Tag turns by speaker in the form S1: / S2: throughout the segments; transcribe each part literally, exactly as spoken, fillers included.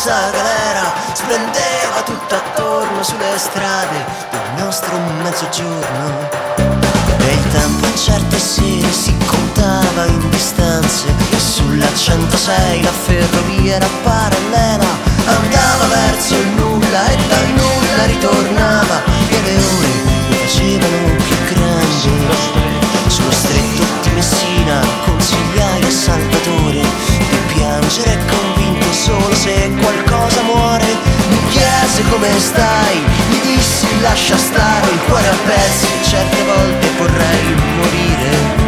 S1: sta galera splendeva tutto attorno sulle strade del nostro mezzogiorno. E il tempo in certe sere si contava in distanze, e sulla centosei la ferrovia era parallela, andava verso il nulla e dal nulla ritornava, e le ore mi facevano più grande. Sullo stretto di Messina consigliai a Salvatore di piangere convinto solo se qualcosa muore. Mi chiese come stai, gli dissi lascia stare, il cuore a pezzi, certe volte vorrei morire.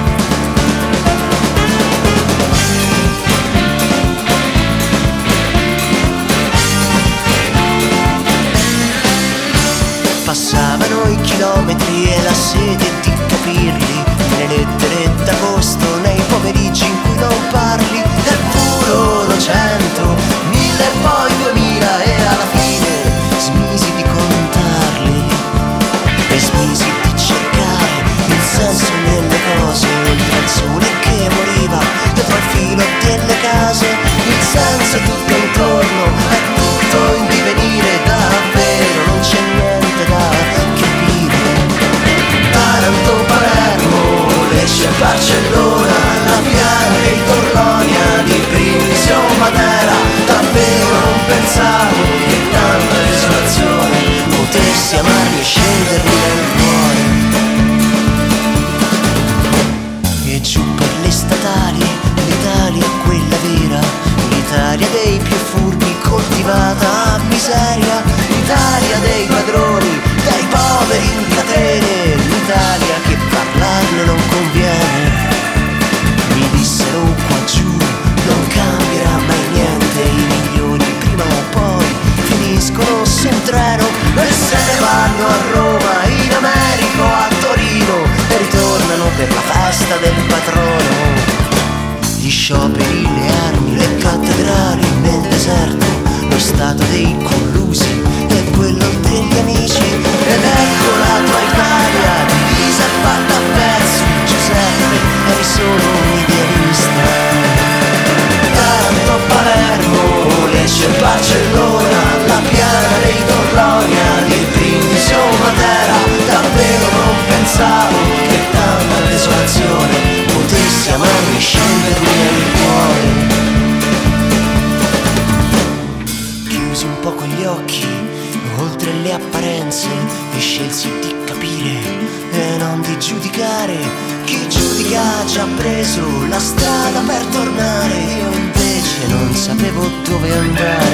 S1: Passavano i chilometri e la sete di capirli, nelle lettere d'agosto, nei pomeriggi in cui non parli. E furono cento, mille e poi duemila, e alla fine smisi di contarli e smisi di cercare il senso nelle cose, oltre al sole che moriva dietro al filo delle case. Il senso tutto intorno è tutto in divenire, davvero non c'è niente da capire. Taranto, Palermo, Lecce, Barcellona, la Piana e Torlonia, di Brindisi o Matera. Davvero non pensavo che tanta desolazione potessi amarmi e scendermi nel cuore. E giù per le statali, l'Italia è quella vera, l'Italia dei più furbi coltivata a miseria, l'Italia dei padroni, dei poveri in catene, l'Italia che parlarne non conviene. Mi dissero qua giù non cambierà mai niente, i milioni prima o poi finiscono su un treno e se ne vanno a Roma, in America o a Torino, e ritornano per la festa del patrono. Gli scioperi, le armi, le cattedrali nel deserto, lo stato dei collusi e quello degli amici. Ed ecco la tua Italia divisa e fatta a pezzi. Giuseppe, eri solo un idealista. Taranto, Palermo, Lecce, Barcellona, la Piana dei Torlonia, di Brindisi o Matera. Davvero non pensavo che tanta desolazione potessi amarmi e scendermi nel cuore. Chiusi un poco gli occhi, oltre le apparenze, e scelsi di capire e non di giudicare. Chi giudica ha già preso la strada per tornare, io invece non sapevo dove andare.